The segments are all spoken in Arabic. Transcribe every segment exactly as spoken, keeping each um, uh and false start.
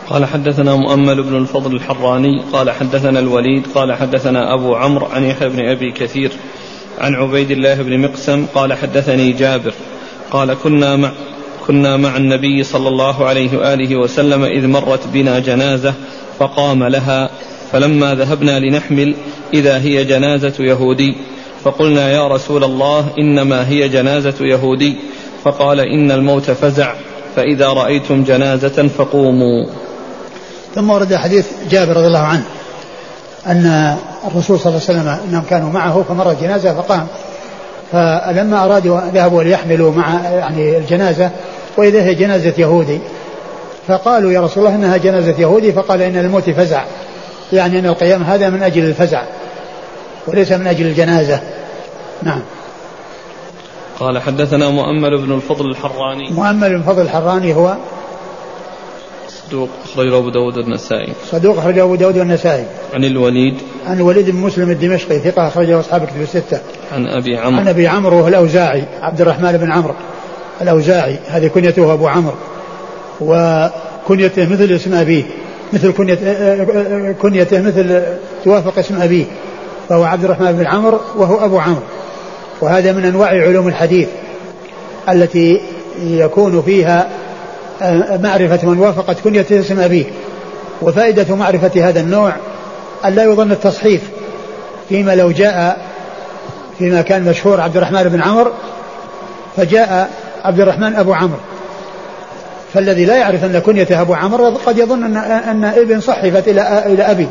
قال حدثنا مؤمل بن الفضل الحراني قال حدثنا الوليد قال حدثنا أبو عمرو عن يحيى بن أبي كثير عن عبيد الله بن مقسم قال حدثني جابر قال كنا مع كنا مع النبي صلى الله عليه وآله وسلم إذ مرت بنا جنازة فقام لها، فلما ذهبنا لنحمل إذا هي جنازة يهودي، فقلنا يا رسول الله إنما هي جنازة يهودي، فقال إن الموت فزع، فإذا رأيتم جنازة فقوموا. ثم ورد حديث جابر رضي الله عنه أن الرسول صلى الله عليه وسلم أنهم كانوا معه فمرت جنازة فقام، فلما أرادوا ذهبوا ليحملوا مع يعني الجنازة وإذا هي جنازة يهودي، فقالوا يا رسول الله إنها جنازة يهودي، فقال إن الموت فزع، يعني أن القيام هذا من أجل الفزع وليس من أجل الجنازة. نعم. قال حدثنا مؤمل بن الفضل الحراني. مؤمل بن الفضل الحراني هو صدوق أخرجه أبو داود والنسائي. صدوق أخرجه أبو داود والنسائي. عن الوليد. عن الوليد بن مسلم الدمشقي ثقة أخرجه أصحاب الكتب الستة. عن أبي عمرو. عن أبي عمرو الأوزاعي عبد الرحمن بن عمرو الأوزاعي، هذه كنيته أبو عمرو، وكنيته مثل اسم أبيه، مثل كنيته, كنيته مثل توافق اسم أبيه، فهو عبد الرحمن بن عمرو وهو أبو عمرو. وهذا من أنواع علوم الحديث التي يكون فيها معرفة من وافقت كنيته اسم أبيه. وفائدة معرفة هذا النوع أن لا يظن التصحيف، فيما لو جاء فيما كان مشهور عبد الرحمن بن عمرو فجاء عبد الرحمن أبو عمرو، فالذي لا يعرف أن كنيته أبو عمرو قد يظن أن, أن ابن صحفت إلى, إلى أبي،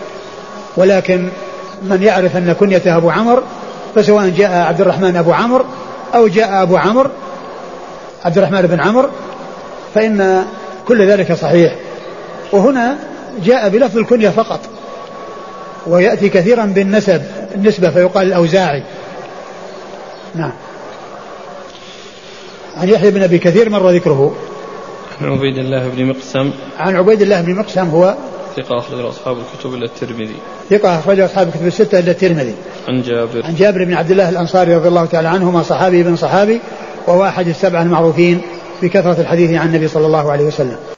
ولكن من يعرف أن كنيته أبو عمرو فسواء جاء عبد الرحمن أبو عمرو أو جاء أبو عمرو عبد الرحمن بن عمرو فإن كل ذلك صحيح. وهنا جاء بلفظ الكنية فقط، ويأتي كثيرا بالنسب النسبة فيقال الأوزاعي. نعم. عن يحيى بن أبي كثير مر ذكره. عن عبيد الله بن مقسم. عن عبيد الله بن مقسم هو ثقة أخرج أصحاب الكتب إلا الترمذي. ثقة أخرج أصحاب الكتب الستة إلا الترمذي. عن جابر. عن جابر بن عبد الله الأنصاري رضي الله تعالى عنهما، صحابي بن صحابي، وهو أحد السبعة المعروفين بكثرة الحديث عن النبي صلى الله عليه وسلم.